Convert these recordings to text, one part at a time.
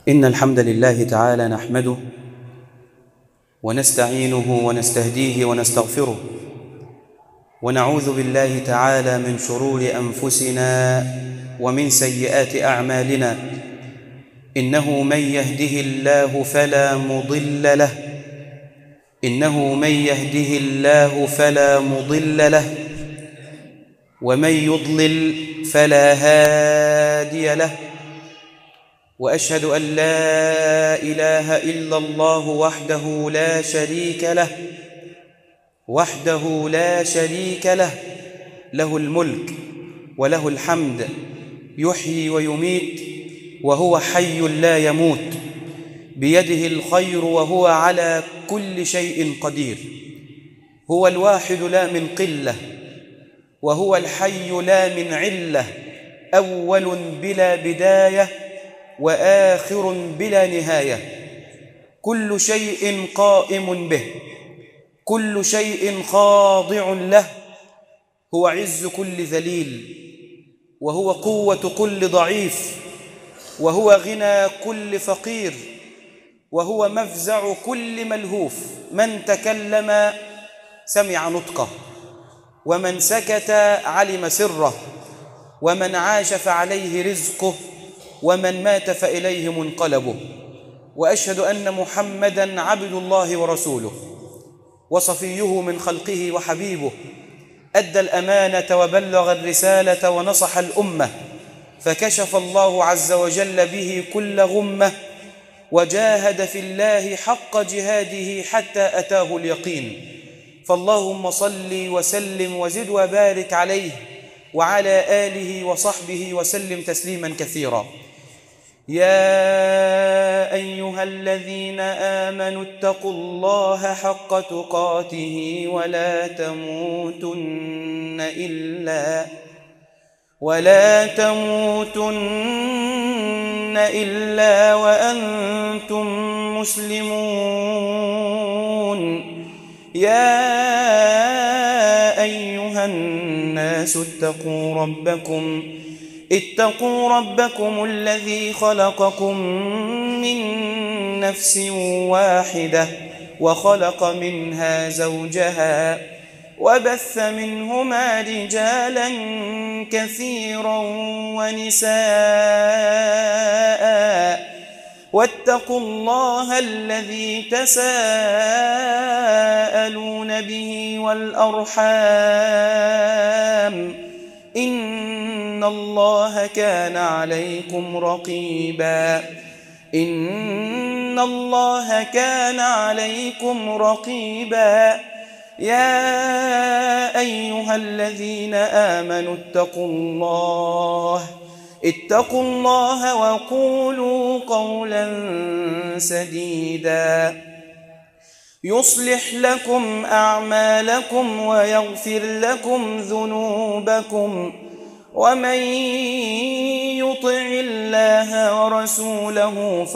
إن الحمد لله تعالى نحمده ونستعينه ونستهديه ونستغفره، ونعوذ بالله تعالى من شرور أنفسنا ومن سيئات أعمالنا. إنه من يهده الله فلا مضل له ومن يضلل فلا هادي له. وأشهد أن لا إله إلا الله وحده لا شريك له، له الملك وله الحمد، يحيي ويميت وهو حي لا يموت، بيده الخير وهو على كل شيء قدير. هو الواحد لا من قلة، وهو الحي لا من علة، أول بلا بداية وآخر بلا نهاية. كل شيء قائم به، كل شيء خاضع له. هو عز كل ذليل، وهو قوة كل ضعيف، وهو غنى كل فقير، وهو مفزع كل ملهوف. من تكلم سمع نطقه، ومن سكت علم سره، ومن عاش فعليه رزقه، ومن مات فإليه منقلبه. وأشهد أن محمدًا عبد الله ورسوله، وصفيه من خلقه وحبيبه، أدى الأمانة وبلغ الرسالة ونصح الأمة، فكشف الله عز وجل به كل غمة، وجاهد في الله حق جهاده حتى أتاه اليقين. فاللهم صل وسلم وزد وبارك عليه وعلى آله وصحبه وسلم تسليما كثيرا. يا أيها الذين آمنوا اتقوا الله حق تقاته ولا تموتن إلا وأنتم مسلمون. يا أيها الناس اتقوا ربكم الذي خلقكم من نفس واحدة، وخلق منها زوجها، وبث منهما رجالا كثيرا ونساء. واتقوا الله الذي تساءلون به والأرحام، إن الله كان عليكم رقيبا. يا أيها الذين آمنوا اتقوا الله وقولوا قولا سديدا يصلح لكم أعمالكم ويغفر لكم ذنوبكم، ومن يطع الله ورسوله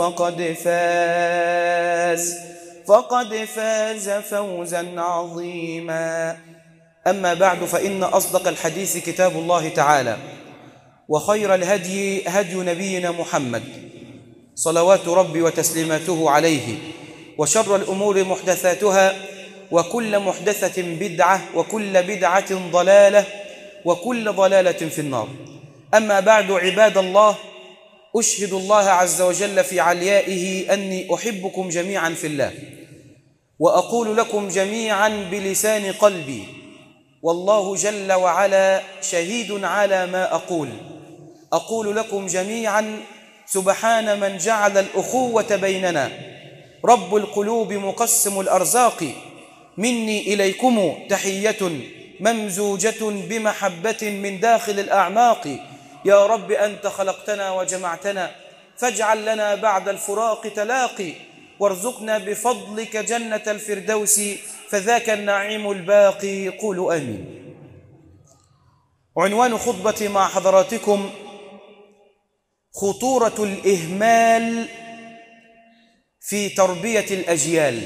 فقد فاز فوزا عظيما. أما بعد، فإن أصدق الحديث كتاب الله تعالى، وخير الهدي هدي نبينا محمد صلوات ربي وتسليماته عليه، وشر الأمور محدثاتها، وكل محدثة بدعة، وكل بدعة ضلالة، وكل ضلالة في النار. أما بعد، عباد الله، أشهد الله عز وجل في عليائه أني أحبكم جميعا في الله، وأقول لكم جميعا بلسان قلبي، والله جل وعلا شهيد على ما أقول لكم جميعا: سبحان من جعل الأخوة بيننا، رب القلوب مقسم الأرزاق، مني إليكم تحية ممزوجة بمحبة من داخل الأعماق. يا رب أنت خلقتنا وجمعتنا، فاجعل لنا بعد الفراق تلاقي، وارزقنا بفضلك جنة الفردوس، فذاك النعيم الباقي. قولوا آمين. عنوان خطبتي مع حضراتكم: خطورة الإهمال في تربية الأجيال.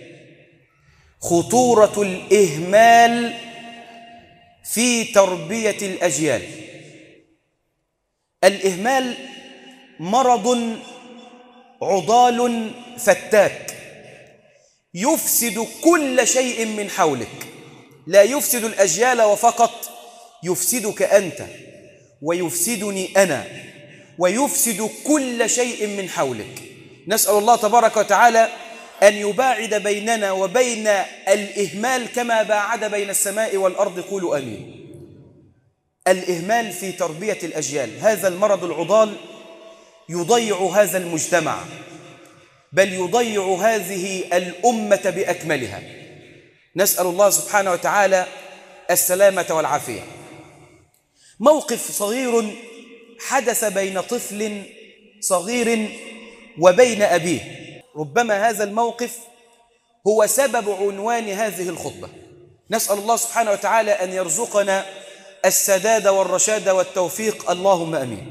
خطورة الإهمال في تربية الأجيال. الإهمال مرض عضال فتاك يفسد كل شيء من حولك، لا يفسد الأجيال وفقط، يفسدك أنت ويفسدني أنا ويفسد كل شيء من حولك. نسأل الله تبارك وتعالى أن يباعد بيننا وبين الإهمال كما باعد بين السماء والأرض. قولوا آمين. الإهمال في تربية الأجيال، هذا المرض العضال يضيع هذا المجتمع، بل يضيع هذه الأمة بأكملها. نسأل الله سبحانه وتعالى السلامة والعافية. موقف صغير حدث بين طفل صغير وبين أبيه، ربما هذا الموقف هو سبب عنوان هذه الخطبة. نسأل الله سبحانه وتعالى أن يرزقنا السداد والرشاد والتوفيق، اللهم أمين.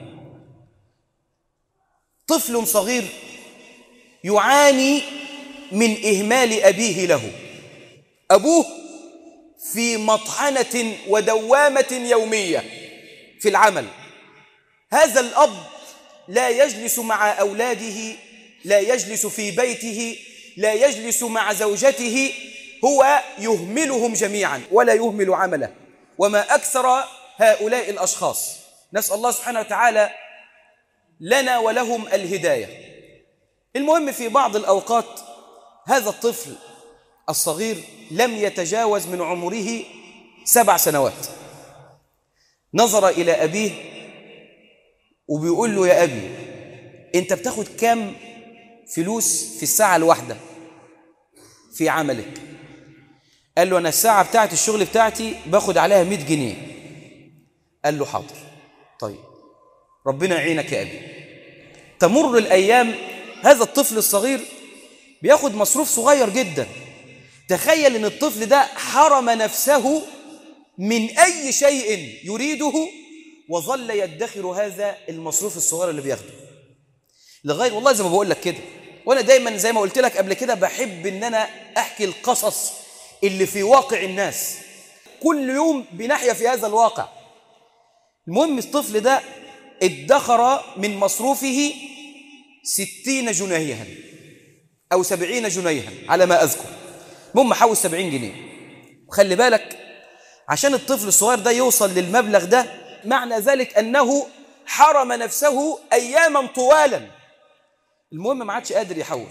طفل صغير يعاني من إهمال أبيه له. أبوه في مطحنة ودوامة يومية في العمل. هذا الأب لا يجلس مع أولاده، لا يجلس في بيته، لا يجلس مع زوجته، هو يهملهم جميعا ولا يهمل عمله. وما أكثر هؤلاء الأشخاص. نسأل الله سبحانه وتعالى لنا ولهم الهداية. المهم في بعض الأوقات هذا الطفل الصغير لم يتجاوز من عمره 7 سنوات، نظر إلى أبيه وبيقول له: يا أبي، أنت بتاخد كام فلوس في الساعة الواحدة في عملك؟ قال له: أنا الساعة بتاعت الشغل بتاعتي باخد عليها 100 جنيه. قال له: حاضر، طيب ربنا يعينك يا أبي. تمر الأيام، هذا الطفل الصغير بياخد مصروف صغير جدا. تخيل أن الطفل ده حرم نفسه من أي شيء يريده وظل يدخر هذا المصروف الصغير اللي بياخده لغاية، والله زي ما بقول لك كده، وأنا دايما زي ما قلت لك قبل كده بحب أن أنا أحكي القصص اللي في واقع الناس، كل يوم بنحيا في هذا الواقع. المهم الطفل ده ادخر من مصروفه 60 جنيها أو 70 جنيها على ما أذكر، المهم حوالي 70 جنيه. وخلي بالك عشان الطفل الصغير ده يوصل للمبلغ ده معنى ذلك أنه حرم نفسه أياما طوالا. المهم ما عادش قادر يحوش،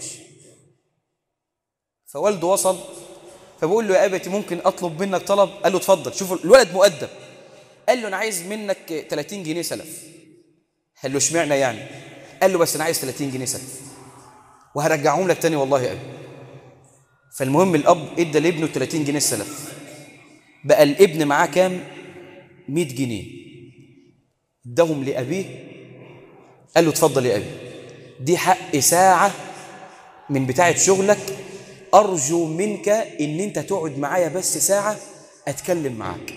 فوالده وصل فبقول له: يا أبتي ممكن أطلب منك طلب؟ قال له: اتفضل. شوفوا الولد مؤدب. قال له: أنا عايز منك 30 جنيه سلف. قال له: اشمعنى يعني؟ قال له: بس أنا عايز 30 جنيه سلف وهرجعهم لك تاني والله يا أبي. فالمهم الأب ادى لابنه 30 جنيه السلف، بقى الابن معاه كام؟ 100 جنيه. اداهم لأبيه، قال له: اتفضل يا أبي، دي حق ساعة من بتاعة شغلك، أرجو منك إن أنت تقعد معايا بس ساعة أتكلم معاك.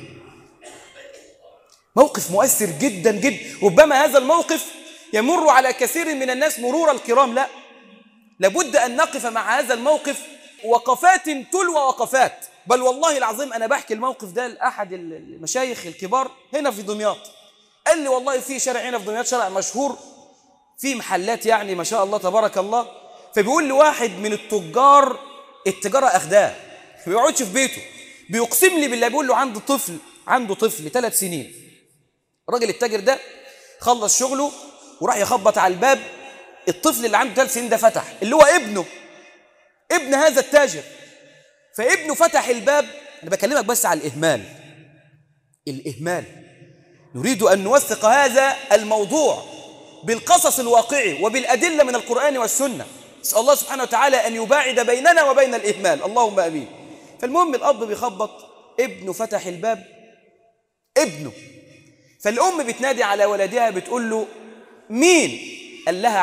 موقف مؤثر جدا جدا. ربما هذا الموقف يمر على كثير من الناس مرور الكرام، لا، لابد أن نقف مع هذا الموقف وقفات تلو وقفات. بل والله العظيم أنا بحكي الموقف ده لأحد المشايخ الكبار هنا في دمياط. قال لي: والله في شارع هنا في دمياط، شارع مشهور في محلات يعني ما شاء الله تبارك الله. فبيقول لي واحد من التجار التجارة أخداه، ما بيقعدش في بيته، بيقسم لي بالله، بيقول له عنده طفل 3 سنين. الراجل التاجر ده خلص شغله وراح يخبط على الباب، الطفل اللي عنده 3 سنين ده فتح، اللي هو ابن هذا التاجر. فابنه فتح الباب. أنا بكلمك بس على الإهمال. نريد أن نوثق هذا الموضوع بالقصص الواقعي وبالأدلة من القرآن والسنة. نسأل الله سبحانه وتعالى أن يباعد بيننا وبين الإهمال، اللهم آمين. فالمهم الأب بيخبط، ابنه فتح الباب، ابنه. فالأم بتنادي على ولدها بتقول له: مين؟ قال لها: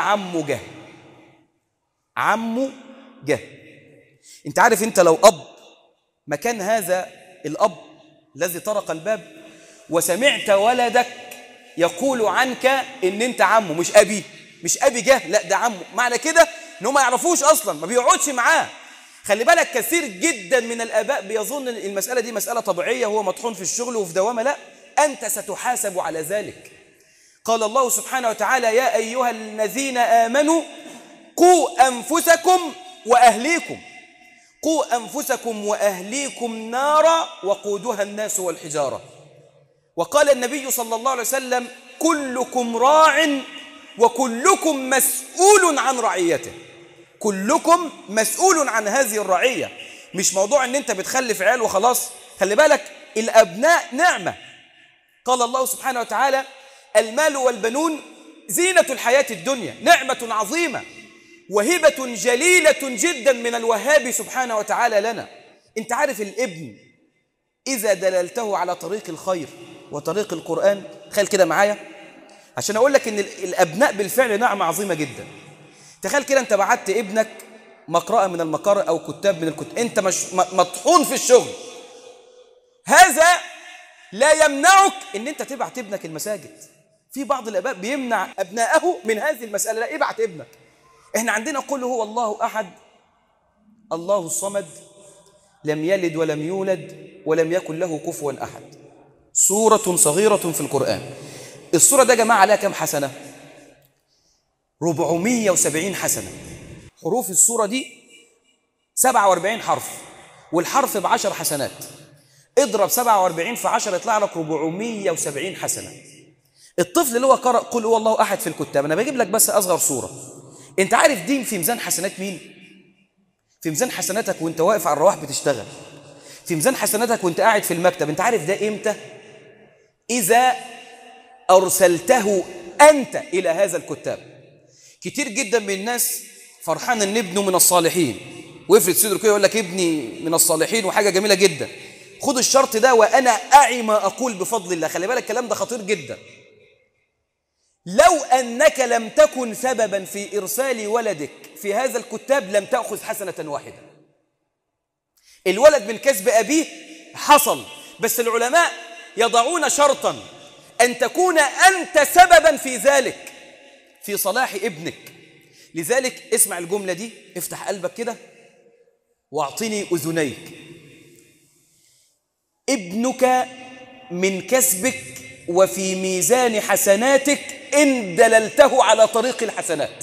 عمه جه. انت عارف انت لو أب مكان هذا الأب الذي طرق الباب وسمعت ولدك يقول عنك ان انت عمه، مش أبي جه، لا ده عمه، معنى كده انه ما يعرفوش أصلا، ما بيقعدش معاه. خلي بالك كثير جدا من الآباء بيظن المسألة دي مسألة طبيعية، هو مطحون في الشغل وفي دوامة. لا، أنت ستحاسب على ذلك. قال الله سبحانه وتعالى: يا أيها الذين آمنوا قوا أنفسكم وأهليكم، قوا أنفسكم وأهليكم نارا وقودها الناس والحجارة. وقال النبي صلى الله عليه وسلم: كلكم راع وكلكم مسؤول عن رعيته. كلكم مسؤول عن هذه الرعية. مش موضوع ان انت بتخلف عيال وخلاص. خلي بالك الأبناء نعمة. قال الله سبحانه وتعالى: المال والبنون زينة الحياة الدنيا، نعمة عظيمة وهبة جليلة جدا من الوهاب سبحانه وتعالى لنا. انت عارف الابن إذا دللته على طريق الخير وطريق القرآن، تخيل كده معايا عشان أقول لك إن الأبناء بالفعل نعمة عظيمة جدا. تخيل كده أنت بعت ابنك مقرأة من المقارئ أو كتاب من الكتاب، أنت مش مطحون في الشغل، هذا لا يمنعك إن أنت تبعت ابنك المساجد. في بعض الآباء بيمنع أبنائه من هذه المسألة، لا، ابعت ابنك. إحنا عندنا قل هو الله أحد الله الصمد لم يلد ولم يولد ولم يكن له كفوا أحد، سورة صغيرة في القرآن. السورة ده يا جماعة عليها كم حسنة؟ 470 حسنة. حروف السورة دي 47 حرف، والحرف ب10 حسنات. اضرب 47 في 10 يطلع لك 470 حسنة. الطفل اللي هو قرأ قل هو الله أحد في الكتاب، أنا بجيب لك بس أصغر سورة. أنت عارف دي في ميزان حسنات مين؟ في ميزان حسناتك وأنت واقف على الرواح بتشتغل، في ميزان حسناتك وأنت قاعد في المكتب. أنت عارف ده إمتى؟ إذا أرسلته أنت إلى هذا الكتاب. كتير جدا من الناس فرحان أن ابنه من الصالحين، ويفرد صدره كده يقول لك ابني من الصالحين وحاجة جميلة جدا. خد الشرط ده: وأنا أعي ما أقول بفضل الله. خلي بالك الكلام ده خطير جدا. لو أنك لم تكن سببا في إرسال ولدك في هذا الكتاب لم تأخذ حسنة واحدة. الولد من كسب أبيه حصل، بس العلماء يضعون شرطا: أن تكون أنت سببا في ذلك، في صلاح ابنك. لذلك اسمع الجملة دي، افتح قلبك كده واعطني أذنيك. ابنك من كسبك وفي ميزان حسناتك إن دللته على طريق الحسنات،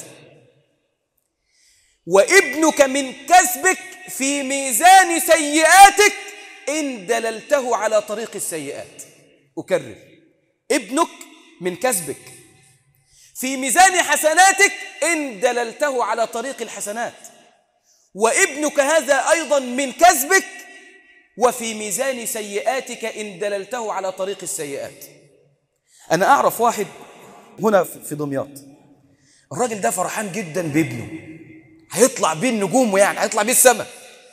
وابنك من كسبك في ميزان سيئاتك إن دللته على طريق السيئات. أكرر: ابنك من كسبك في ميزان حسناتك إن دللته على طريق الحسنات، وابنك هذا أيضا من كسبك وفي ميزان سيئاتك إن دللته على طريق السيئات. أنا أعرف واحد هنا في دمياط، الراجل ده فرحان جدا بابنه، هيطلع بيه النجوم، يعني هيطلع بيه السماء.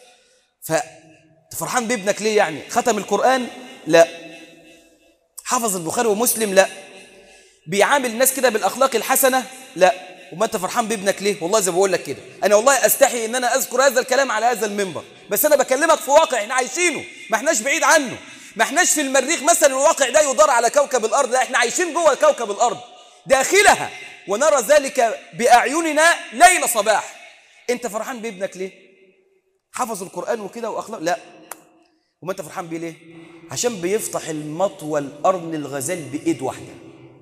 فرحان بابنك ليه؟ يعني ختم القرآن؟ لا. حفظ البخاري ومسلم؟ لا. بيعامل الناس كده بالأخلاق الحسنة؟ لا. وما أنت فرحان بابنك ليه؟ والله زي ما بقول لك كده، أنا والله أستحي إن أنا أذكر هذا الكلام على هذا المنبر، بس أنا بكلمك في واقع إحنا عايشينه، ما إحناش بعيد عنه، ما إحناش في المريخ مثلا الواقع ده يدار على كوكب الأرض، لا، إحنا عايشين جوه كوكب الأرض داخلها ونرى ذلك بأعيننا ليل صباح. أنت فرحان بابنك ليه؟ حفظ القرآن وكده وأخلاق؟ لا. وما أنت فرحان بيه ليه؟ عشان بيفتح المطوى القرن الغزال بإيد واحدة،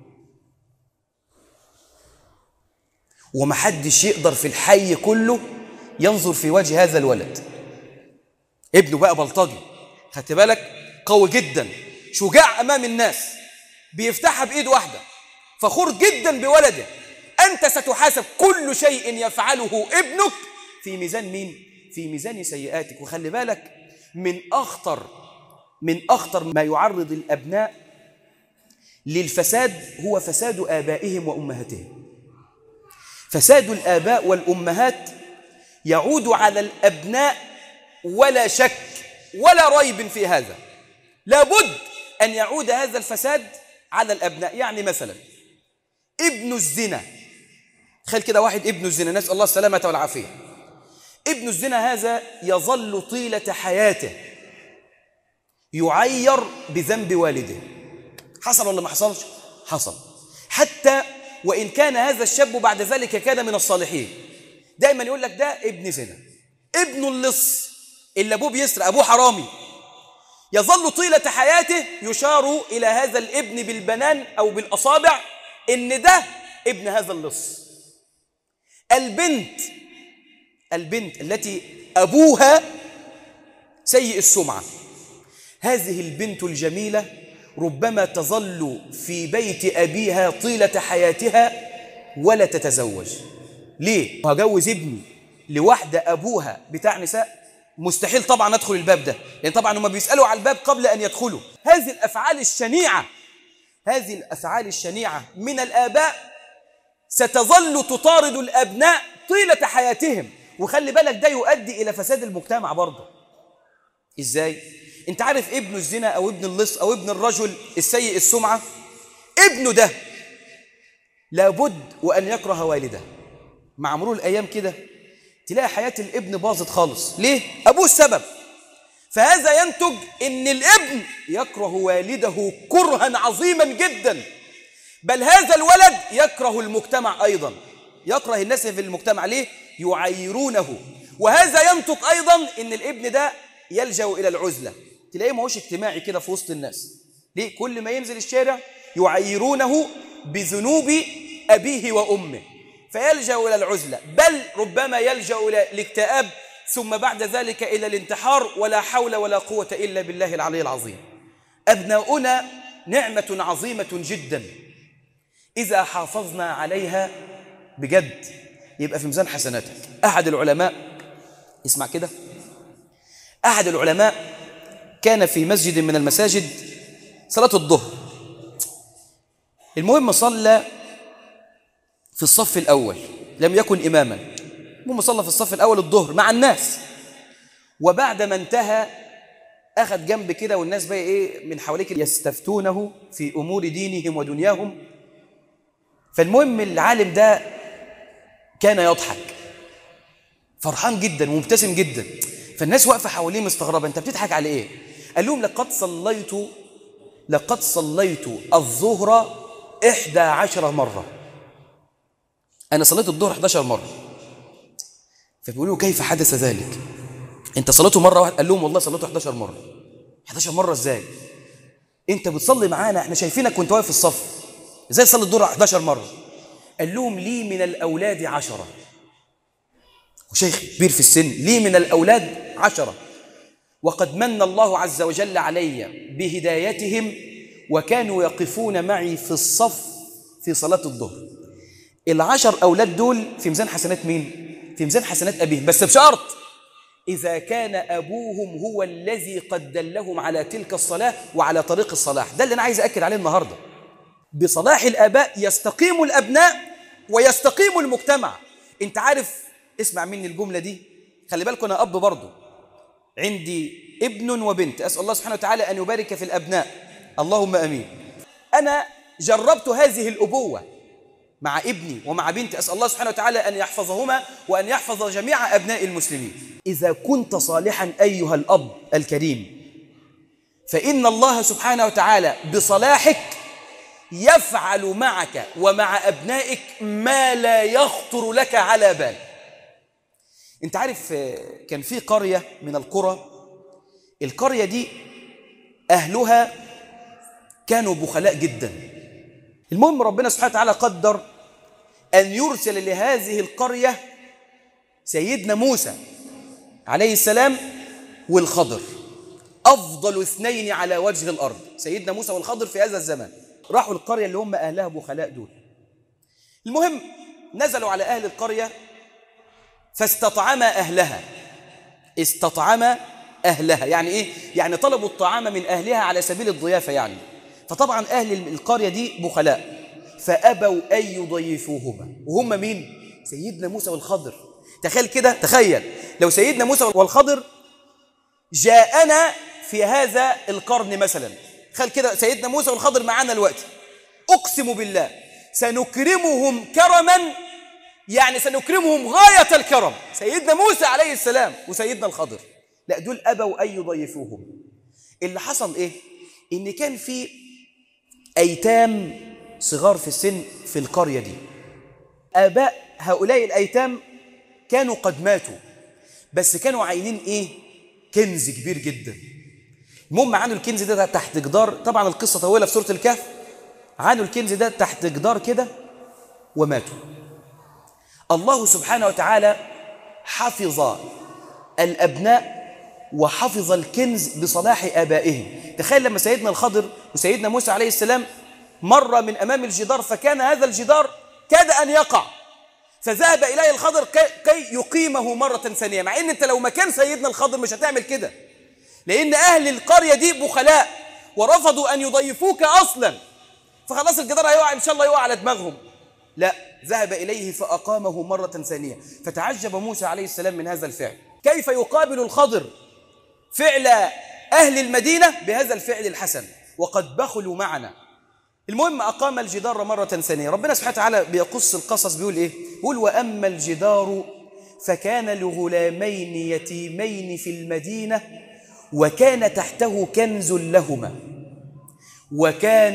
ومحدش يقدر في الحي كله ينظر في وجه هذا الولد. ابنه بقى بلطجي، خدت بالك، قوي جدا، شجاع أمام الناس، بيفتحها بإيد واحدة، فخور جدا بولده. أنت ستحاسب كل شيء يفعله ابنك في ميزان مين؟ في ميزان سيئاتك. وخلي بالك من أخطر ما يعرض الأبناء للفساد هو فساد آبائهم وأمهاتهم. فساد الآباء والأمهات يعود على الأبناء ولا شك ولا ريب في هذا. لابد أن يعود هذا الفساد على الأبناء. يعني مثلا ابن الزنا، تخيل كده واحد ابن الزنا، نسأل الله السلامة والعافية. ابن الزنا هذا يظل طيلة حياته يعير بذنب والده. حصل ولا ما حصلش؟ حصل. حتى وإن كان هذا الشاب بعد ذلك كان من الصالحين، دائما يقول لك ده ابن زنا، ابن اللص اللي أبوه بيسرق، أبوه حرامي. يظل طيلة حياته يشار إلى هذا الابن بالبنان أو بالأصابع إن ده ابن هذا اللص. البنت التي أبوها سيء السمعة، هذه البنت الجميلة ربما تظل في بيت أبيها طيلة حياتها ولا تتزوج. ليه؟ هجوز ابني لواحدة أبوها بتاع نساء؟ مستحيل طبعا أدخل الباب ده، لأن طبعا هم بيسألوا على الباب قبل أن يدخلوا. هذه الأفعال الشنيعة من الآباء ستظل تطارد الأبناء طيلة حياتهم، وخلي بالك ده يؤدي إلى فساد المجتمع برضه. إزاي؟ أنت عارف ابن الزنا أو ابن اللص أو ابن الرجل السيء السمعة، ابنه ده لابد وأن يكره والده. مع مرور الأيام كده تلاقي حياة الابن باظت خالص. ليه؟ أبوه السبب. فهذا ينتج أن الابن يكره والده كرها عظيما جدا، بل هذا الولد يكره المجتمع أيضا، يكره الناس في المجتمع. ليه؟ يعيرونه. وهذا ينتج أيضا أن الابن ده يلجأ إلى العزلة، تلاقيه ما هوش اجتماعي كده في وسط الناس. ليه؟ كل ما ينزل الشارع يعيرونه بذنوب أبيه وأمه، فيلجأ إلى العزلة، بل ربما يلجأ إلى الاكتئاب، ثم بعد ذلك إلى الانتحار، ولا حول ولا قوة إلا بالله العلي العظيم. أبناؤنا نعمة عظيمة جدا، إذا حافظنا عليها بجد يبقى في ميزان حسناتك. أحد العلماء، اسمع كده، أحد العلماء كان في مسجد من المساجد صلاة الظهر، المهم صلى في الصف الأول، لم يكن إماما، المهم صلى في الصف الأول الظهر مع الناس، وبعد ما انتهى أخذ جنب كده والناس بقى إيه من حواليك يستفتونه في أمور دينهم ودنياهم. فالمهم العالم ده كان يضحك فرحان جدا ومبتسم جدا، فالناس واقفة حواليه مستغربة، أنت بتضحك على إيه؟ قال لهم لقد صليت الظهر 11 مرة، أنا صليت الظهر 11 مرة. فبيقولوا كيف حدث ذلك؟ أنت صليته مرة واحدة؟ قال لهم والله صليته 11 مرة. 11 مرة إزاي؟ أنت بتصلي معانا، إحنا شايفينك وأنت واقف في الصف، إزاي تصلي الظهر 11 مرة؟ قال لهم لي من الأولاد 10، وشيخ كبير في السن، لي من الأولاد 10، وقد من الله عز وجل علي بهدايتهم، وكانوا يقفون معي في الصف في صلاة الظهر. 10 أولاد دول في ميزان حسنات مين؟ في ميزان حسنات أبيهم، بس بشرط إذا كان أبوهم هو الذي قد دلهم على تلك الصلاة وعلى طريق الصلاح. ده اللي أنا عايز أكد عليه النهاردة. بصلاح الآباء يستقيم الأبناء ويستقيم المجتمع. أنت عارف، اسمع مني الجملة دي، خلي بالكم أنا أب برضو، عندي ابن وبنت، أسأل الله سبحانه وتعالى أن يبارك في الأبناء، اللهم أمين. أنا جربت هذه الأبوة مع ابني ومع بنتي، أسأل الله سبحانه وتعالى أن يحفظهما وأن يحفظ جميع أبناء المسلمين. إذا كنت صالحا أيها الأب الكريم، فإن الله سبحانه وتعالى بصلاحك يفعل معك ومع أبنائك ما لا يخطر لك على بال. أنت عارف كان في قرية من القرى، القرية دي أهلها كانوا بخلاء جدا. المهم ربنا سبحانه وتعالى قدر أن يرسل لهذه القرية سيدنا موسى عليه السلام والخضر، أفضل 2 على وجه الأرض، سيدنا موسى والخضر في هذا الزمان. راحوا القرية اللي هم أهلها بخلاء دول. المهم نزلوا على أهل القرية فاستطعم أهلها. استطعم أهلها يعني إيه؟ يعني طلبوا الطعام من أهلها على سبيل الضيافة يعني. فطبعا أهل القرية دي بخلاء، فأبوا أن يضيفوهما، وهم مين؟ سيدنا موسى والخضر. تخيل كده، تخيل لو سيدنا موسى والخضر جاءنا في هذا القرن مثلا، تخيل كده سيدنا موسى والخضر معانا الوقت، أقسم بالله سنكرمهم كرما، يعني سنكرمهم غاية الكرم، سيدنا موسى عليه السلام وسيدنا الخضر. لا، دول أبوا أن يضيفوهم. اللي حصل إيه؟ إن كان في أيتام صغار في السن في القرية دي، آباء هؤلاء الأيتام كانوا قد ماتوا، بس كانوا عاينين إيه؟ كنز كبير جدا. المهم عانوا الكنز ده تحت جدار، طبعا القصة طويلة في سورة الكهف، عانوا الكنز ده تحت جدار كده وماتوا. الله سبحانه وتعالى حفظ الأبناء وحفظ الكنز بصلاح آبائهم. تخيل لما سيدنا الخضر وسيدنا موسى عليه السلام مر من أمام الجدار، فكان هذا الجدار كاد أن يقع، فذهب إليه الخضر كي يقيمه مرة ثانية، مع أن أنت لو مكان سيدنا الخضر مش هتعمل كده، لأن أهل القرية دي بخلاء ورفضوا أن يضيفوك أصلا، فخلاص الجدار هيقع إن شاء الله، يقع على دماغهم. لا، ذهب إليه فأقامه مرة ثانية. فتعجب موسى عليه السلام من هذا الفعل، كيف يقابل الخضر فعل أهل المدينة بهذا الفعل الحسن وقد بخلوا معنا. المهم أقام الجدار مرة ثانية. ربنا سبحانه وتعالى بيقص القصص، بيقول إيه؟ بيقول وأما الجدار فكان لغلامين يتيمين في المدينة وكان تحته كنز لهما وكان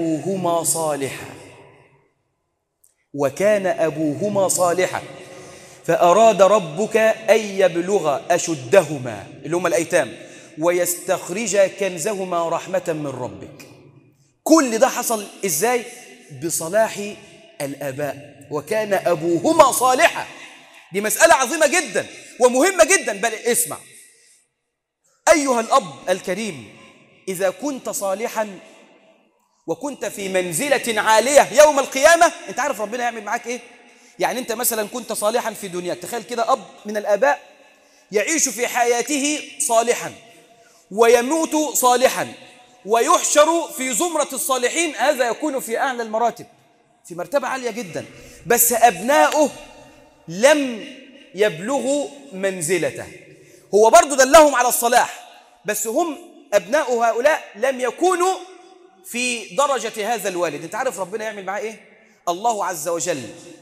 أبوهما صالحا فأراد ربك أن يبلغ أشدهما اللي هما الأيتام ويستخرج كنزهما رحمة من ربك. كل ده حصل إزاي؟ بصلاح الآباء. وكان أبوهما صالحا، دي مسألة عظيمة جدا ومهمة جدا. بل اسمع أيها الأب الكريم، إذا كنت صالحا وكنت في منزلة عالية يوم القيامة، أنت عارف ربنا يعمل معاك إيه؟ يعني أنت مثلا كنت صالحا في دنياك، تخيل كده أب من الآباء يعيش في حياته صالحا ويموت صالحا ويحشر في زمرة الصالحين، هذا يكون في أعلى المراتب، في مرتبة عالية جدا، بس أبناؤه لم يبلغوا منزلته. هو برضو دلهم على الصلاح، بس هم أبناء هؤلاء لم يكونوا في درجة هذا الوالد. أنت عارف ربنا يعمل معاه إيه؟ الله عز وجل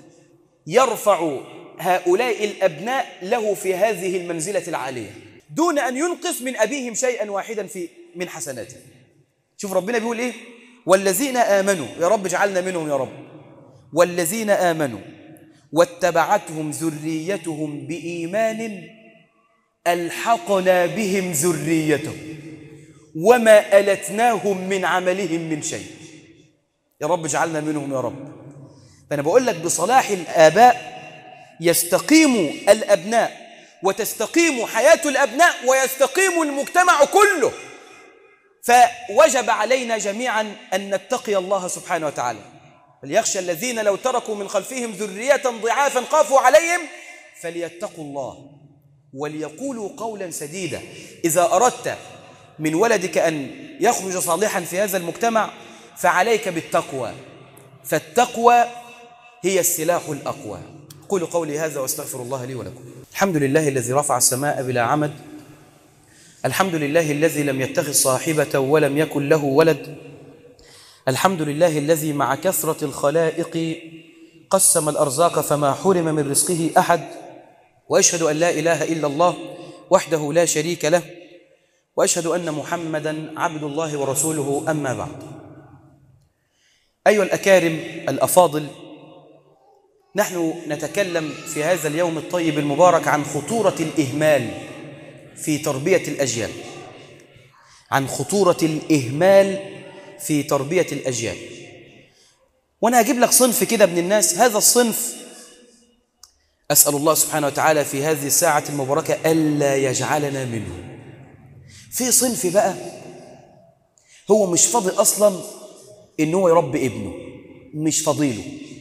يرفع هؤلاء الأبناء له في هذه المنزلة العالية دون أن ينقص من أبيهم شيئا واحدا من حسناته. شوف ربنا بيقول إيه؟ والذين آمنوا، يا رب اجعلنا منهم يا رب، والذين آمنوا واتبعتهم ذريتهم بإيمان ألحقنا بهم ذريتهم وما ألتناهم من عملهم من شيء. يا رب اجعلنا منهم يا رب. فأنا بقول لك بصلاح الآباء يستقيم الأبناء وتستقيم حياة الأبناء ويستقيم المجتمع كله. فوجب علينا جميعا أن نتقي الله سبحانه وتعالى. فليخشى الذين لو تركوا من خلفهم ذرية ضعافا خافوا عليهم فليتقوا الله وليقولوا قولا سديدا. إذا أردت من ولدك أن يخرج صالحا في هذا المجتمع فعليك بالتقوى، فالتقوى هي السلاح الأقوى. قولوا قولي هذا واستغفر الله لي ولكم. الحمد لله الذي رفع السماء بلا عمد، الحمد لله الذي لم يتخذ صاحبة ولم يكن له ولد، الحمد لله الذي مع كثرة الخلائق قسم الأرزاق فما حرم من رزقه أحد، وأشهد أن لا إله إلا الله وحده لا شريك له، وأشهد أن محمدًا عبد الله ورسوله. أما بعد، أيها الأكارم الأفاضل، نحن نتكلم في هذا اليوم الطيب المبارك عن خطورة الإهمال في تربية الأجيال، عن خطورة الإهمال في تربية الأجيال. وأنا هجيب لك صنف كده من الناس، هذا الصنف أسأل الله سبحانه وتعالى في هذه الساعة المباركة ألا يجعلنا منه. في صنف بقى هو مش فاضي أصلا إن هو يربي ابنه، مش فاضيله.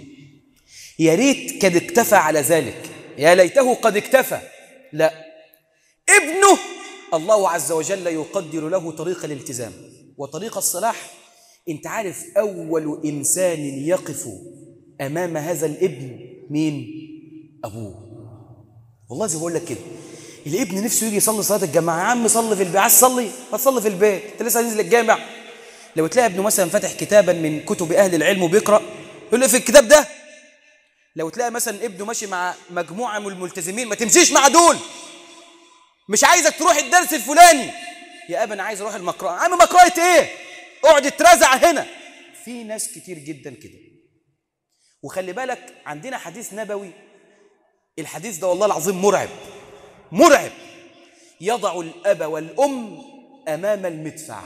يا ريت قد اكتفى على ذلك، يا ليته قد اكتفى. لا، ابنه الله عز وجل يقدر له طريق الالتزام وطريق الصلاح. انت عارف أول إنسان يقف أمام هذا الابن مين؟ أبوه. والله زي بقول لك كده، الابن نفسه يجي يصلي صلاة الجماعة. يا عم صلي في البيت، عايز تصلي هتصلي في البيت، انت لسه هتنزل الجامع. لو تلاقي ابنه مثلا فاتح كتابا من كتب أهل العلم وبيقرأ، يقول له في الكتاب ده. لو تلاقي مثلا ابنه ماشي مع مجموعة من الملتزمين، ما تمشيش مع دول، مش عايزك تروح الدرس الفلاني. يا أبا أنا عايز أروح المقرأة. عم مقرأة إيه؟ اقعد اترزع هنا. في ناس كتير جدا كده. وخلي بالك عندنا حديث نبوي، الحديث ده والله العظيم مرعب مرعب. يضع الأب والأم أمام المدفع.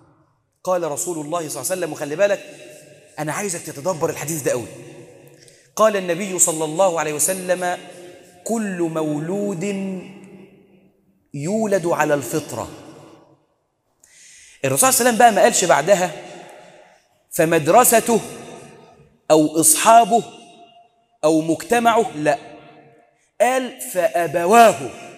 قال رسول الله صلى الله عليه وسلم، وخلي بالك أنا عايزك تتدبر الحديث ده قوي. قال النبي صلى الله عليه وسلم: كل مولود يولد على الفطرة. الرسول صلى الله عليه وسلم بقى ما قالش بعدها فمدرسته أو إصحابه أو مجتمعه، لا، قال فأبواه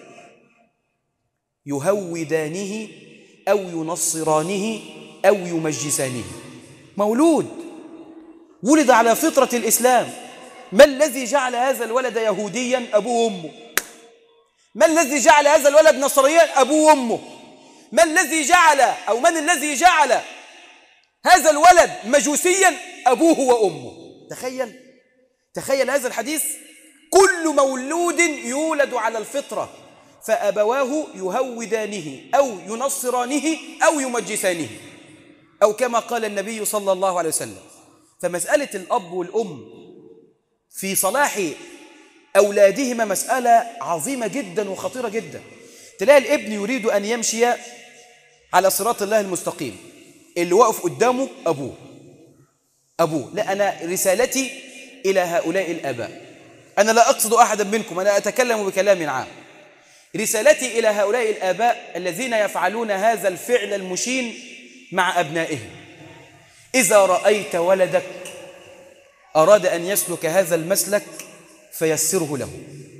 يهودانه أو ينصرانه أو يمجسانه. مولود ولد على فطرة الإسلام. ما الذي جعل هذا الولد يهوديا؟ أبوه وأمه. ما الذي جعل هذا الولد نصرانيا؟ أبوه وأمه. من الذي جعل هذا الولد مجوسيا؟ أبوه وأمه. تخيل هذا الحديث: كل مولود يولد على الفطرة فأبواه يهودانه أو ينصرانه أو يمجسانه، أو كما قال النبي صلى الله عليه وسلم. فمسألة الأب والأم في صلاح أولادهما مسألة عظيمة جدا وخطيرة جدا. تلاقي الابن يريد أن يمشي على صراط الله المستقيم، اللي واقف قدامه أبوه. لا، أنا رسالتي إلى هؤلاء الآباء، أنا لا أقصد أحدا منكم، أنا أتكلم بكلام عام. رسالتي إلى هؤلاء الآباء الذين يفعلون هذا الفعل المشين مع أبنائهم: إذا رأيت ولدك أراد أن يسلك هذا المسلك فيسره له،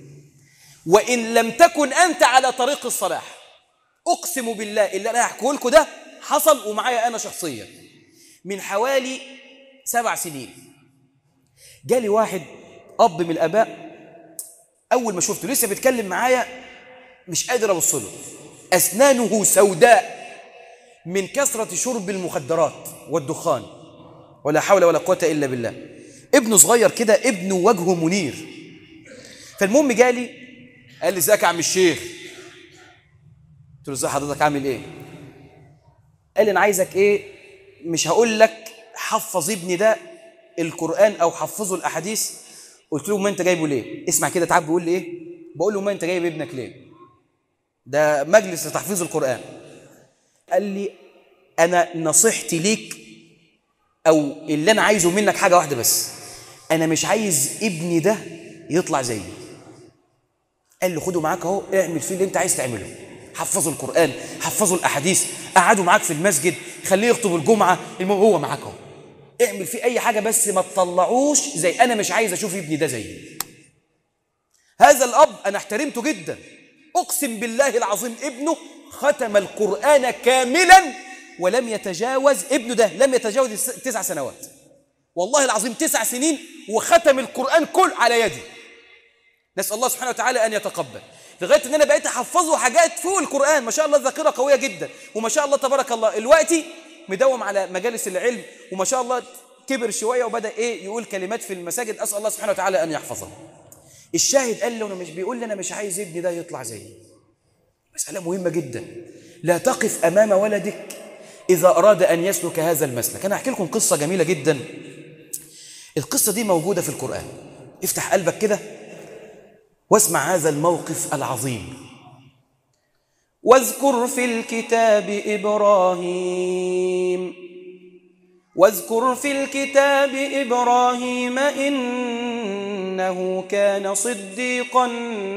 وإن لم تكن أنت على طريق الصلاح. أقسم بالله اللي أنا هحكيه لكم ده حصل ومعايا أنا شخصيا. من حوالي 7 سنين جالي واحد أب من الآباء، أول ما شفته لسه بيتكلم معايا مش قادر أوصله، أسنانه سوداء من كثرة شرب المخدرات والدخان، ولا حول ولا قوة إلا بالله. ابنه صغير كده، ابنه وجهه منير. فالمهم جالي قال لي: ازيك يا عم الشيخ؟ قلت له: ازي حضرتك، عامل ايه؟ قال لي: انا عايزك ايه، مش هقول لك حفظ ابني ده القرآن او حفظه الاحاديث. قلت له: ما انت جايبه ليه؟ اسمع كده، تعب بيقول لي ايه؟ بقول له: ما انت جايب ابنك ليه؟ ده مجلس لتحفيظ القرآن. قال لي: انا نصيحتي ليك او اللي انا عايزه منك حاجه واحده بس، انا مش عايز ابني ده يطلع زيي. قال لي: خده معاك اهو، اعمل فيه اللي انت عايز تعمله، حفظه القرآن، حفظه الاحاديث، قعده معاك في المسجد، خليه يخطب الجمعه، المهم هو معاك اهو، اعمل فيه اي حاجه بس ما تطلعوش زي، انا مش عايز اشوف ابني ده زيي. هذا الاب انا احترمته جدا، اقسم بالله العظيم ابنه ختم القرآن كاملا ولم يتجاوز، ابنه ده لم يتجاوز 9 سنوات، والله العظيم 9 سنين وختم القرآن كل على يدي. نسأل الله سبحانه وتعالى أن يتقبل، لغاية أن أنا بقيت أحفظه حاجات فوق القرآن، ما شاء الله ذاكرة قوية جدا، وما شاء الله تبارك الله دلوقتي مدوم على مجالس العلم، وما شاء الله كبر شوية وبدأ يقول كلمات في المساجد، أسأل الله سبحانه وتعالى أن يحفظه. الشاهد قال له: أنا مش بيقول لي أنا مش عايز ابني ده يطلع زيي. مسألة مهمة جدا، لا تقف أمام ولدك إذا أراد أن يسلك هذا المسلك. أنا أحكي لكم قصة جميلة جدا، القصة دي موجودة في القرآن. افتح قلبك كده واسمع هذا الموقف العظيم. واذكر في الكتاب إبراهيم إنه كان صديقا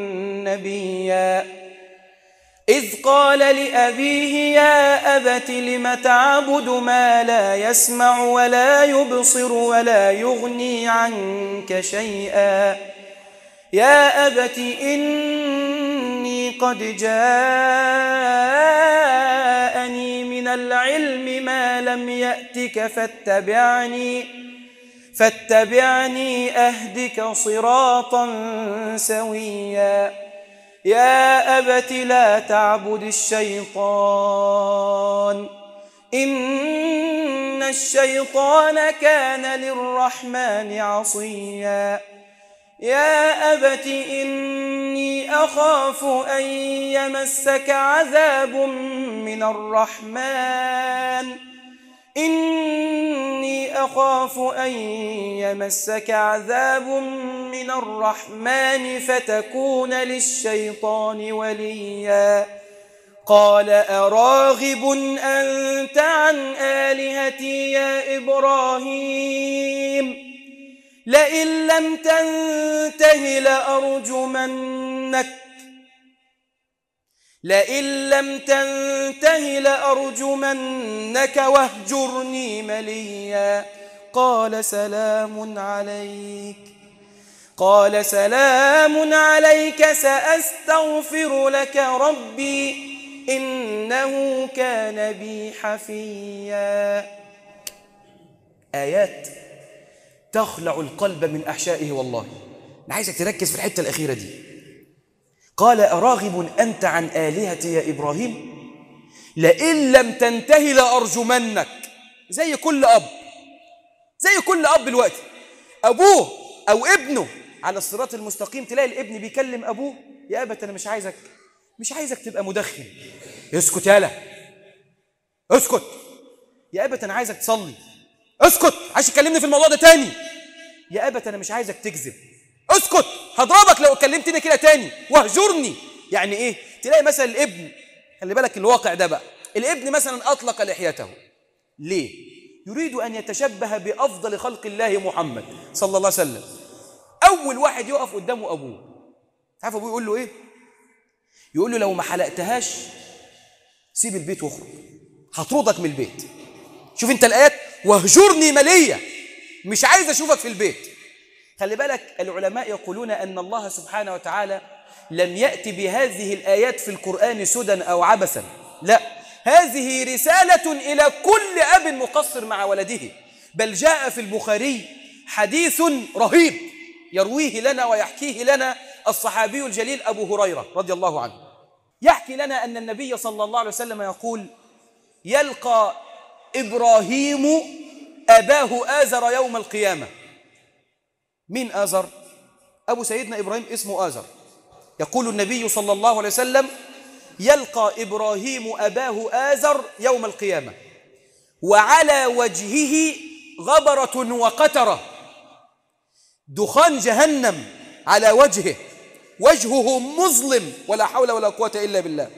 نبيا إذ قال لأبيه: يا أبت لم تعبد ما لا يسمع ولا يبصر ولا يغني عنك شيئا يا أبت إني قد جاءني من العلم ما لم يأتك فاتبعني أهدك صراطا سويا يا أبت لا تعبد الشيطان إن الشيطان كان للرحمن عصيا يا أبت إني أخاف أن يمسك عذاب من الرحمن فتكون للشيطان وليا قال أراغب أنت عن آلهتي يا إبراهيم لئن لم تنته لأرجمنك لئن لم تنته لأرجمنك واهجرني مليا قال سلام عليك سأستغفر لك ربي إنه كان بي حفيا. آيات تخلع القلب من أحشائه. والله أنا عايزك تركز في الحتة الأخيرة دي. قال أراغب أنت عن آلهتي يا إبراهيم لئن لم تنتهي لأرجمنك. زي كل أب الوقت أبوه أو ابنه على الصراط المستقيم، تلاقي الابن بيكلم أبوه يا أبت أنا مش عايزك تبقى مدخن. اسكت يالا، اسكت يا أبت أنا عايزك تصلي. اسكت عايز تكلمني في الموضوع ده تاني. يا أبت أنا مش عايزك تكذب. اسكت هضربك لو كلمتني كده تاني. واهجرني يعني إيه؟ تلاقي مثلا الابن، خلي بالك الواقع ده بقى، الابن مثلا أطلق لحيته ليه؟ يريد أن يتشبه بأفضل خلق الله محمد صلى الله عليه وسلم. أول واحد يقف قدامه أبوه. تعرف أبوه يقول له إيه؟ يقول له لو ما حلقتهاش سيب البيت واخرج، هطردك من البيت. شوف انت الآيات، واهجرني مليا، مش عايز أشوفك في البيت. خلي بالك العلماء يقولون أن الله سبحانه وتعالى لم يأتي بهذه الآيات في القرآن سدى أو عبثا، لا، هذه رسالة إلى كل أب مقصر مع ولده. بل جاء في البخاري حديث رهيب يرويه لنا ويحكيه لنا الصحابي الجليل أبو هريرة رضي الله عنه. يحكي لنا أن النبي صلى الله عليه وسلم يقول يلقى إبراهيم أباه آزر يوم القيامة. مين آزر؟ أبو سيدنا إبراهيم اسمه آزر. يقول النبي صلى الله عليه وسلم يلقى إبراهيم أباه آزر يوم القيامة وعلى وجهه غبرة وقترة، دخان جهنم على وجهه مظلم ولا حول ولا قوة إلا بالله.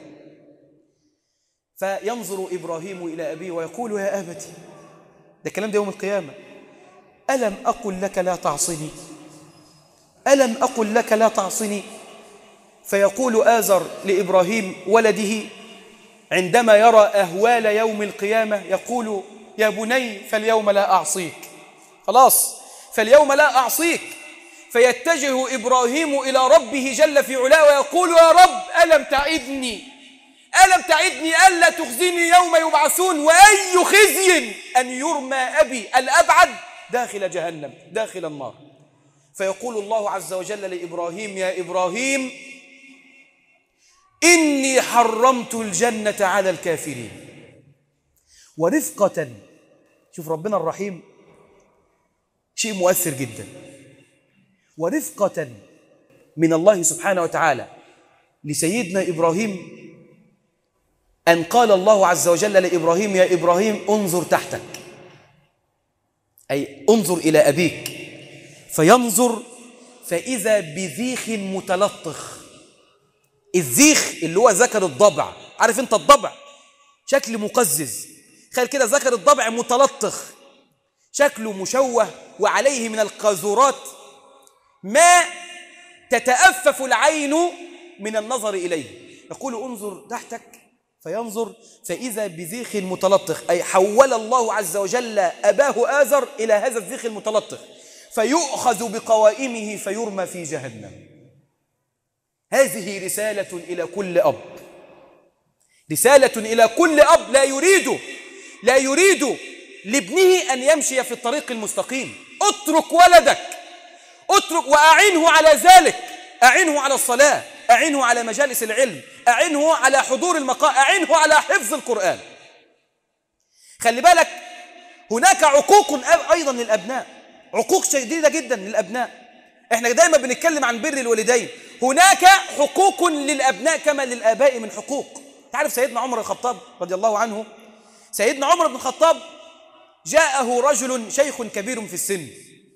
فينظر إبراهيم إلى أبيه ويقول يا أبتي، ده الكلام ده يوم القيامة، ألم أقل لك لا تعصني؟ ألم أقل لك لا تعصني؟ فيقول آزر لإبراهيم ولده عندما يرى أهوال يوم القيامة، يقول يا بني فاليوم لا أعصيك، خلاص فاليوم لا أعصيك. فيتجه إبراهيم إلى ربه جل في علاه ويقول يا رب ألم تعدني ألا تخزني يوم يبعثون، وأي خزي أن يرمى أبي الأبعد داخل جهنم داخل النار. فيقول الله عز وجل لإبراهيم يا إبراهيم إني حرمت الجنة على الكافرين. ورفقة، شوف ربنا الرحيم شيء مؤثر جدا، ورفقة من الله سبحانه وتعالى لسيدنا إبراهيم أن قال الله عز وجل لإبراهيم يا إبراهيم انظر تحتك، أي انظر إلى أبيك. فينظر فإذا بذيخ متلطخ. الذيخ اللي هو ذكر الضبع، عارف انت الضبع شكل مقزز، خيل كده ذكر الضبع متلطخ شكله مشوه وعليه من القاذورات ما تتأفف العين من النظر إليه. يقول انظر تحتك فينظر فإذا بذيخ متلطخ، أي حول الله عز وجل أباه آزر إلى هذا الذيخ المتلطخ فيؤخذ بقوائمه فيرمى في جهنم. هذه رسالة إلى كل أب، رسالة إلى كل أب لا يريد لابنه أن يمشي في الطريق المستقيم. اترك ولدك، اترك وأعنه على ذلك، أعنه على الصلاة، أعنه على مجالس العلم، أعنه على حضور المقام، أعنه على حفظ القرآن. خلي بالك هناك عقوق أيضا للأبناء، عقوق شديدة جدا للأبناء. احنا دايما بنتكلم عن بر الوالدين، هناك حقوق للأبناء كما للآباء من حقوق. تعرف سيدنا عمر الخطاب رضي الله عنه، سيدنا عمر بن الخطاب جاءه رجل شيخ كبير في السن،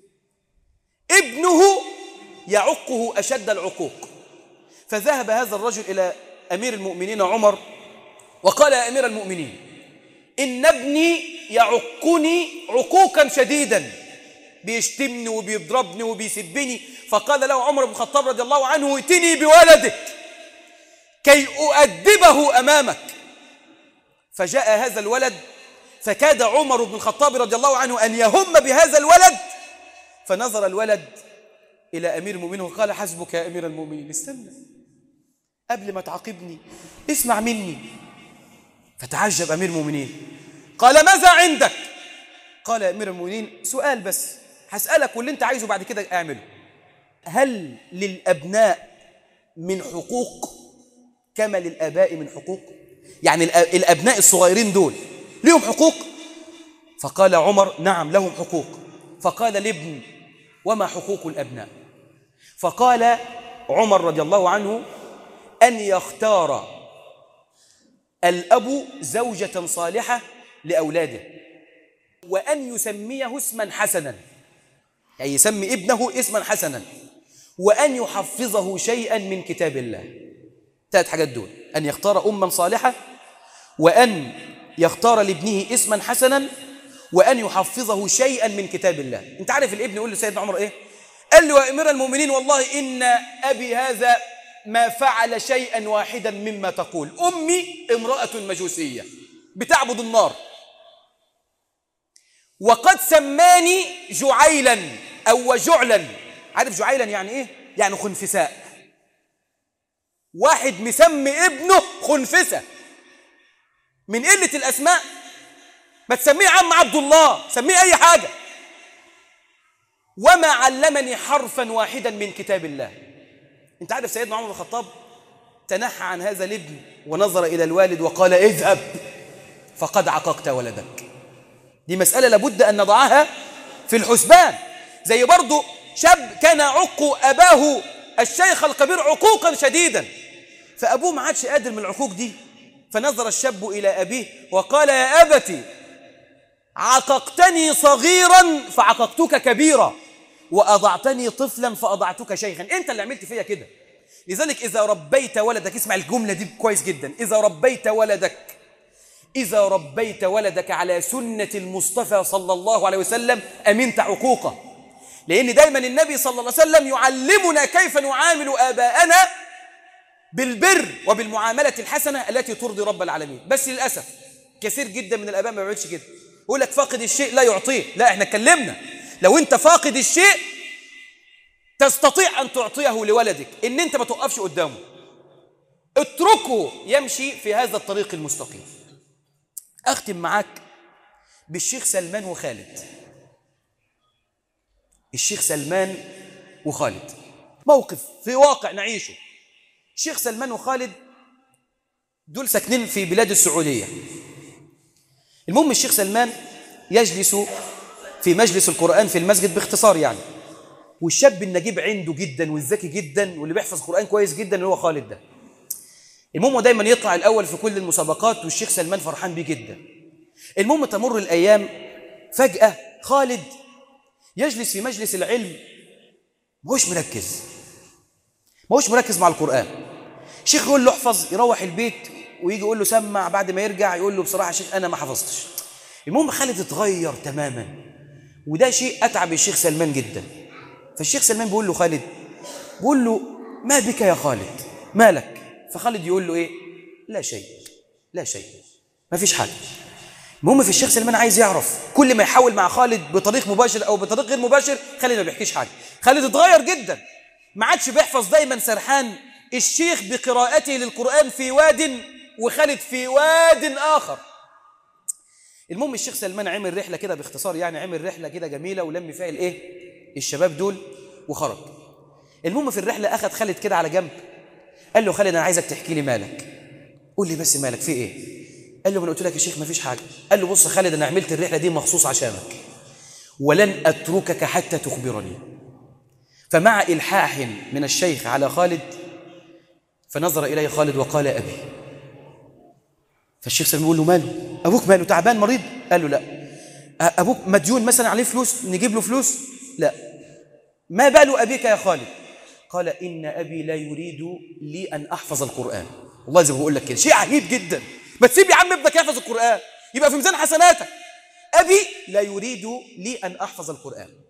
ابنه يعقه أشد العقوق، فذهب هذا الرجل إلى أمير المؤمنين عمر وقال يا أمير المؤمنين إن ابني يعقني عقوقا شديدا بيشتمني وبيضربني وبيسبني. فقال له عمر بن الخطاب رضي الله عنه: ائتني بولدك كي أؤدبه أمامك. فجاء هذا الولد، فكاد عمر بن الخطاب رضي الله عنه أن يهم بهذا الولد، فنظر الولد إلى أمير المؤمنين وقال: حسبك يا أمير المؤمنين، استنى قبل ما تعاقبني اسمع مني. فتعجب أمير المؤمنين، قال: ماذا عندك؟ قال: يا أمير المؤمنين سؤال بس هسألك واللي أنت عايزه بعد كده أعمله. هل للأبناء من حقوق كما للآباء من حقوق؟ يعني الأبناء الصغيرين دول لهم حقوق؟ فقال عمر: نعم لهم حقوق. فقال الابن: وما حقوق الأبناء؟ فقال عمر رضي الله عنه: أن يختار الأب زوجة صالحة لأولاده، وأن يسميه اسما حسنا، يعني يسمي ابنه اسما حسنا، وأن يحفظه شيئا من كتاب الله. 3 حاجات دول: أن يختار أما صالحة، وأن يختار لابنه اسما حسنا، وأن يحفظه شيئا من كتاب الله. أنت عارف الابن يقول لسيدنا عمر إيه؟ قال له: يا أمير المؤمنين والله إن أبي هذا ما فعل شيئا واحدا مما تقول، أمي امرأة مجوسية بتعبد النار، وقد سماني جعيلا أو وجعلا. عارف جعيلا يعني إيه؟ يعني خنفساء. واحد مسمي ابنه خنفسة من قلة الأسماء. ما تسميه عم عبد الله، سميه أي حاجة. وما علمني حرفا واحدا من كتاب الله. انت عارف سيدنا عمر بن الخطاب تنحى عن هذا الابن ونظر إلى الوالد وقال: اذهب فقد عققت ولدك. دي مسألة لابد أن نضعها في الحسبان. زي برضو شاب كان يعق أباه الشيخ الكبير عقوقا شديدا، فأبوه ما عادش قادر من العقوق دي، فنظر الشاب إلى أبيه وقال: يا أبتي عققتني صغيرا فعققتك كبيرا، وأضعتني طفلا فأضعتك شيخا. أنت اللي عملت فيا كده. لذلك إذا ربيت ولدك، اسمع الجملة دي كويس جدا، إذا ربيت ولدك على سنة المصطفى صلى الله عليه وسلم أمنت عقوقه. لأن دايما النبي صلى الله عليه وسلم يعلمنا كيف نعامل آباءنا بالبر وبالمعاملة الحسنة التي ترضي رب العالمين. بس للأسف كثير جدا من الآباء ما بيعملش كده، يقول لك فاقد الشيء لا يعطيه. لا، احنا اتكلمنا لو انت فاقد الشيء تستطيع أن تعطيه لولدك، إن انت ما توقفش قدامه، اتركه يمشي في هذا الطريق المستقيم. أختم معاك بالشيخ سلمان وخالد. الشيخ سلمان وخالد موقف في واقع نعيشه. الشيخ سلمان وخالد دول ساكنين في بلاد السعودية. المهم الشيخ سلمان يجلس في مجلس القرآن في المسجد باختصار يعني، والشاب النجيب عنده جدا والذكي جدا واللي بيحفظ قرآن كويس جدا اللي هو خالد ده. المهم دايما يطلع الأول في كل المسابقات والشيخ سلمان فرحان بيه جدا. المهم تمر الأيام، فجأة خالد يجلس في مجلس العلم ماهوش مركز مع القرآن. الشيخ يقول له احفظ، يروح البيت ويجي يقول له سمع، بعد ما يرجع يقول له بصراحة يا شيخ أنا ما حفظتش. المهم خالد اتغير تماما، وده شيء أتعب الشيخ سلمان جدا. فالشيخ سلمان بيقول له خالد، بيقول له ما بك يا خالد، مالك؟ فخالد يقول له ايه؟ لا شيء، ما فيش حاجة. المهم في الشيخ سلمان عايز يعرف، كل ما يحاول مع خالد بطريق مباشر أو بطريق غير مباشر خالد ما بيحكيش حاجة. خالد اتغير جدا، ما عادش بيحفظ، دايما سرحان. الشيخ بقراءته للقرآن في واد وخالد في واد آخر. المهم الشيخ سلمان عمل رحلة كده باختصار يعني، عمل رحلة كده جميلة ولم فيها الايه؟ الشباب دول وخرج. المهم في الرحلة أخذ خالد كده على جنب، قال له خالد أنا عايزك تحكي لي مالك. قول لي بس مالك في ايه؟ قال له: ما قلت لك يا شيخ ما فيش حاجة. قال له: بص يا خالد، أنا عملت الرحلة دي مخصوص عشانك ولن أتركك حتى تخبرني. فمع إلحاح من الشيخ على خالد فنظر إليه خالد وقال: أبي. فالشيخ سلمان يقول له: ماله؟ أبوك ماله؟ تعبان مريض؟ قال له: لا. أبوك مديون مثلا عليه فلوس نجيب له فلوس؟ لا. ما بال أبيك يا خالد؟ قال: إن أبي لا يريد لي أن أحفظ القرآن. والله زي ما بقول لك كده شيء عجيب جدا، ما تسيب يا عم ابنك يحفظ القرآن يبقى في ميزان حسناتك. أبي لا يريد لي أن أحفظ القرآن.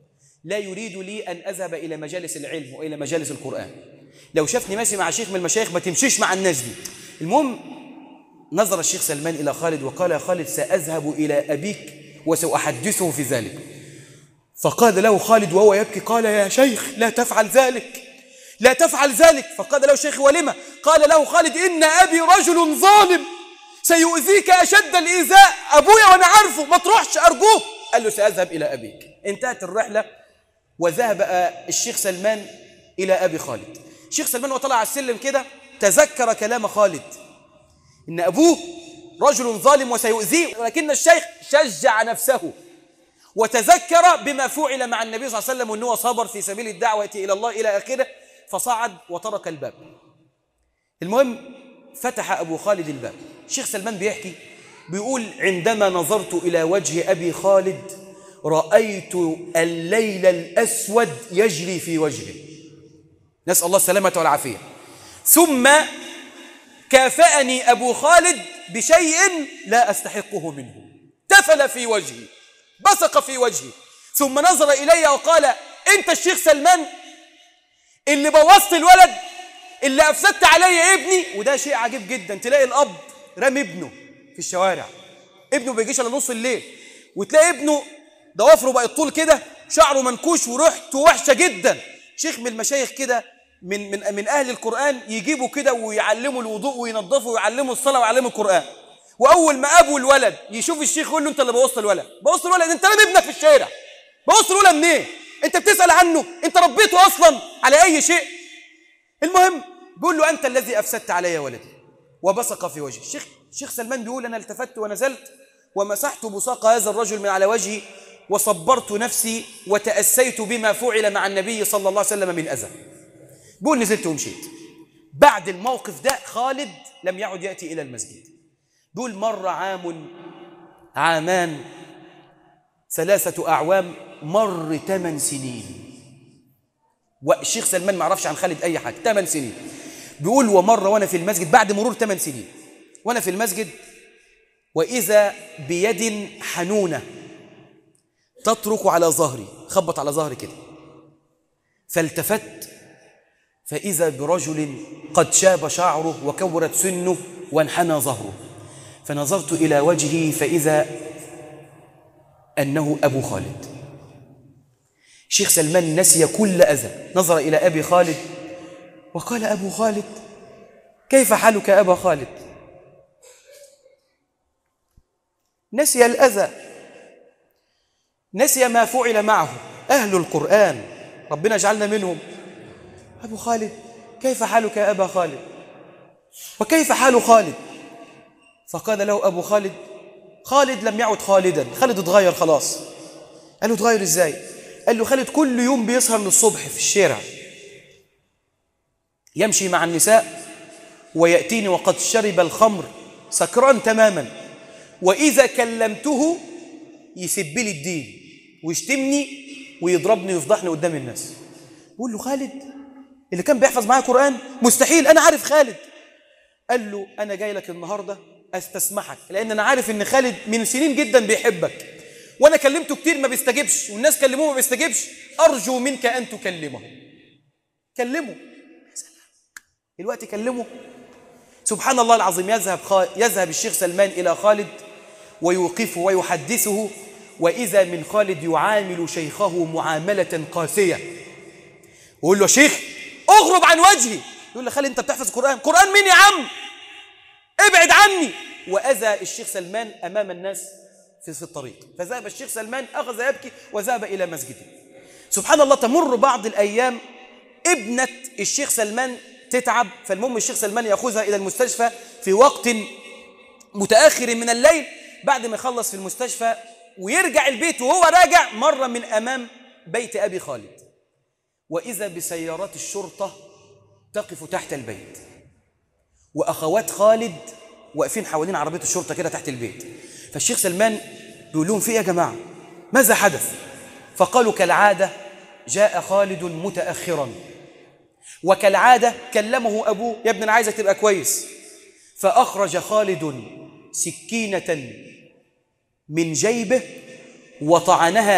لا يريد لي أن أذهب إلى مجالس العلم وإلى مجالس القرآن. لو شافني ماشي مع شيخ من المشايخ ما تمشيش مع الناس دي. المهم نظر الشيخ سلمان إلى خالد وقال: يا خالد سأذهب إلى أبيك وسأحدثه في ذلك. فقال له خالد وهو يبكي: قال: يا شيخ لا تفعل ذلك، لا تفعل ذلك. فقال له الشيخ: ولما؟ قال له خالد: إن أبي رجل ظالم سيؤذيك أشد الإيذاء، أبويا وأنا عارفه، ما تروحش أرجوك. قال له: سأذهب إلى أبيك. انتهت الرحلة وذهب الشيخ سلمان إلى أبي خالد. الشيخ سلمان وطلع على السلم كده تذكر كلام خالد إن أبوه رجل ظالم وسيؤذيه، ولكن الشيخ شجع نفسه وتذكر بما فعل مع النبي صلى الله عليه وسلم وأنه صبر في سبيل الدعوة إلى الله إلى آخره، فصعد وترك الباب. المهم فتح أبو خالد الباب. الشيخ سلمان بيحكي بيقول: عندما نظرت إلى وجه أبي خالد رأيت الليل الأسود يجري في وجهه، نسأل الله السلامة والعافية. ثم كافأني أبو خالد بشيء لا أستحقه منه، تفل في وجهي، بصق في وجهي، ثم نظر إلي وقال: أنت الشيخ سلمان اللي بوظت الولد، اللي أفسدت علي ابني. وده شيء عجيب جدا، تلاقي الأب رمي ابنه في الشوارع، ابنه بيجيش على نص الليل، وتلاقي ابنه ضوافره بقت طول كده، شعره منكوش وريحته وحشة جدا. شيخ من المشايخ كده من أهل القرآن يجيبوا كده ويعلموا الوضوء وينظفوا ويعلموا الصلاة ويعلموا القرآن. وأول ما أبو الولد يشوف الشيخ يقول له: أنت اللي بوظت الولد، بوظت الولد، أنت رامي ابنك في الشارع، بوظت الولد منين؟ أنت بتسأل عنه؟ أنت ربيته أصلا على أي شيء؟ المهم بيقول له: أنت الذي أفسدت علي ولدي، وبصق في وجهي. الشيخ سلمان بيقول: أنا التفت ونزلت ومسحت بصاق هذا الرجل من على وجهي وصبرت نفسي وتأسيت بما فعل مع النبي صلى الله عليه وسلم من أذى. بيقول: نزلت ومشيت. بعد الموقف ده خالد لم يعد يأتي إلى المسجد. بيقول: مر عام، عامان، 3 أعوام، مر 8 سنين. والشيخ سلمان ما عرفش عن خالد أي حاجة. 8 سنين. بيقول: ومر وأنا في المسجد بعد مرور 8 سنين وأنا في المسجد وإذا بيد حنونة تطرق على ظهري، خبط على ظهري كده، فالتفت فإذا برجل قد شاب شعره وكورت سنه وانحنى ظهره، فنظرت إلى وجهه فإذا أنه أبو خالد. شيخ سلمان نسي كل أذى، نظر إلى أبي خالد وقال: أبو خالد كيف حالك أبا خالد؟ نسي الأذى، نسي ما فعل معه أهل القرآن، ربنا اجعلنا منهم. أبو خالد كيف حالك يا أبا خالد؟ وكيف حال خالد؟ فقال له أبو خالد: خالد لم يعد خالدا، خالد اتغير خلاص. قال له: اتغير إزاي؟ قال له: خالد كل يوم بيسهر للصبح في الشارع، يمشي مع النساء ويأتيني وقد شرب الخمر سكران تماما، وإذا كلمته يسب لي الدين ويشتمني ويضربني ويفضحني قدام الناس. بقول له: خالد اللي كان بيحفظ معايا قرآن؟ مستحيل، أنا عارف خالد. قال له: أنا جاي لك النهاردة أستسمحك، لأن أنا عارف إن خالد من سنين جدا بيحبك، وأنا كلمته كتير ما بيستجبش، والناس كلموه ما بيستجبش، أرجو منك أن تكلمه. كلمه الوقت، كلمه. سبحان الله العظيم، يذهب الشيخ سلمان إلى خالد ويوقفه ويحدثه، وإذا من خالد يعامل شيخه معاملة قاسية، ويقول له: شيخ اغرب عن وجهي. يقول له: خالد أنت بتحفظ قرآن؟ قرآن مين يا عم؟ ابعد عني. وأذى الشيخ سلمان أمام الناس في الطريق، فذهب الشيخ سلمان أخذ يبكي وذهب إلى مسجده. سبحان الله، تمر بعض الأيام، ابنة الشيخ سلمان تتعب، فالمهم الشيخ سلمان يأخذها إلى المستشفى في وقت متأخر من الليل. بعد ما يخلص في المستشفى ويرجع البيت، وهو راجع مر من أمام بيت أبي خالد، وإذا بسيارات الشرطة تقف تحت البيت، وأخوات خالد واقفين حوالين عربية الشرطة كده تحت البيت. فالشيخ سلمان بيقول لهم: في إيه يا جماعة؟ ماذا حدث؟ فقالوا: كالعادة جاء خالد متأخرا، وكالعادة كلمه أبوه: يا ابني أنا عايزك تبقى كويس. فأخرج خالد سكينة من جيبه وطعنها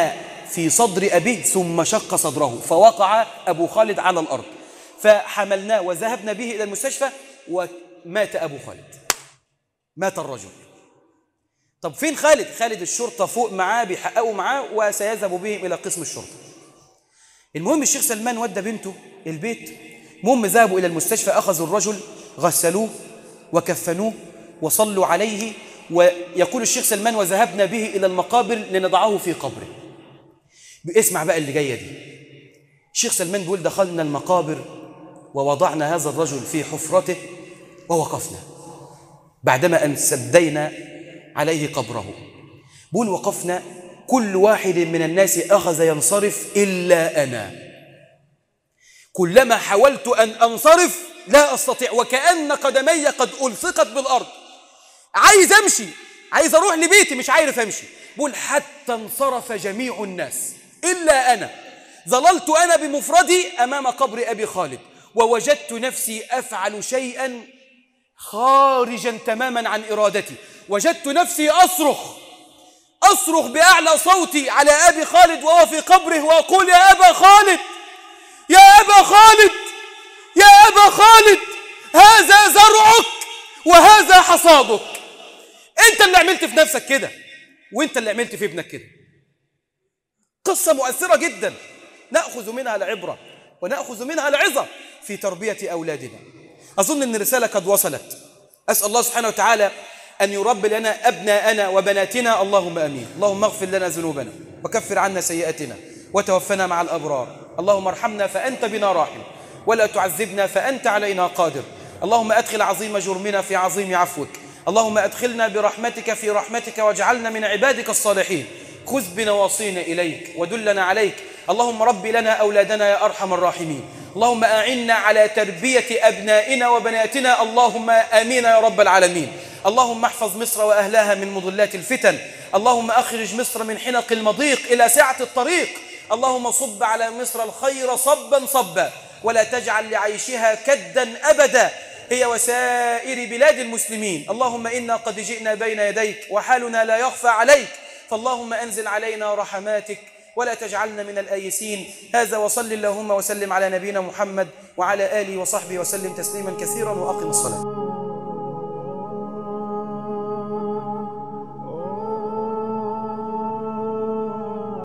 في صدر أبيه ثم شق صدره فوقع أبو خالد على الأرض، فحملناه وذهبنا به إلى المستشفى ومات أبو خالد، مات الرجل. طب فين خالد؟ خالد الشرطة فوق معاه بيحققوا معاه وسيذهب بهم إلى قسم الشرطة. المهم الشيخ سلمان ودى بنته البيت، المهم ذهبوا إلى المستشفى، أخذوا الرجل غسلوه وكفنوه وصلوا عليه، ويقول الشيخ سلمان وذهبنا به إلى المقابر لنضعه في قبره. اسمع بقى اللي جاية دي. الشيخ سلمان بيقول دخلنا المقابر ووضعنا هذا الرجل في حفرته ووقفنا بعدما أن سدينا عليه قبره. بيقول وقفنا كل واحد من الناس أخذ ينصرف إلا أنا، كلما حاولت أن أنصرف لا أستطيع، وكأن قدمي قد ألصقت بالأرض، عايز أمشي، عايز أروح لبيتي مش عارف أمشي. بيقول حتى انصرف جميع الناس إلا أنا، ظللت أنا بمفردي أمام قبر أبي خالد، ووجدت نفسي أفعل شيئا خارجا تماما عن إرادتي، وجدت نفسي أصرخ بأعلى صوتي على أبي خالد وهو في قبره، وأقول يا أبا خالد، يا أبا خالد، يا أبا خالد، هذا زرعك وهذا حصادك. أنت اللي عملت في نفسك كده، وأنت اللي عملت في ابنك كده. قصة مؤثرة جدا نأخذ منها العبرة ونأخذ منها العظة في تربية أولادنا. أظن أن الرسالة قد وصلت. أسأل الله سبحانه وتعالى أن يربي لنا أبناءنا وبناتنا، اللهم آمين. اللهم اغفر لنا ذنوبنا وكفر عنا سيئاتنا وتوفنا مع الأبرار. اللهم ارحمنا فأنت بنا راحم، ولا تعذبنا فأنت علينا قادر. اللهم أدخل عظيم جرمنا في عظيم عفوك. اللهم أدخلنا برحمتك في رحمتك واجعلنا من عبادك الصالحين. خذ بنواصينا إليك ودلنا عليك. اللهم رب لنا أولادنا يا أرحم الراحمين. اللهم أعنا على تربية أبنائنا وبناتنا، اللهم آمين يا رب العالمين. اللهم احفظ مصر وأهلها من مضلات الفتن. اللهم أخرج مصر من حنق المضيق إلى سعة الطريق. اللهم صب على مصر الخير صبا صبا، ولا تجعل لعيشها كدا أبدا، هي وسائر بلاد المسلمين. اللهم إنا قد جئنا بين يديك وحالنا لا يخفى عليك، فاللهم أنزل علينا رحماتك ولا تجعلنا من الآيسين. هذا وصل اللهم وسلم على نبينا محمد وعلى آله وصحبه وسلم تسليما كثيرا، وأقم الصلاة.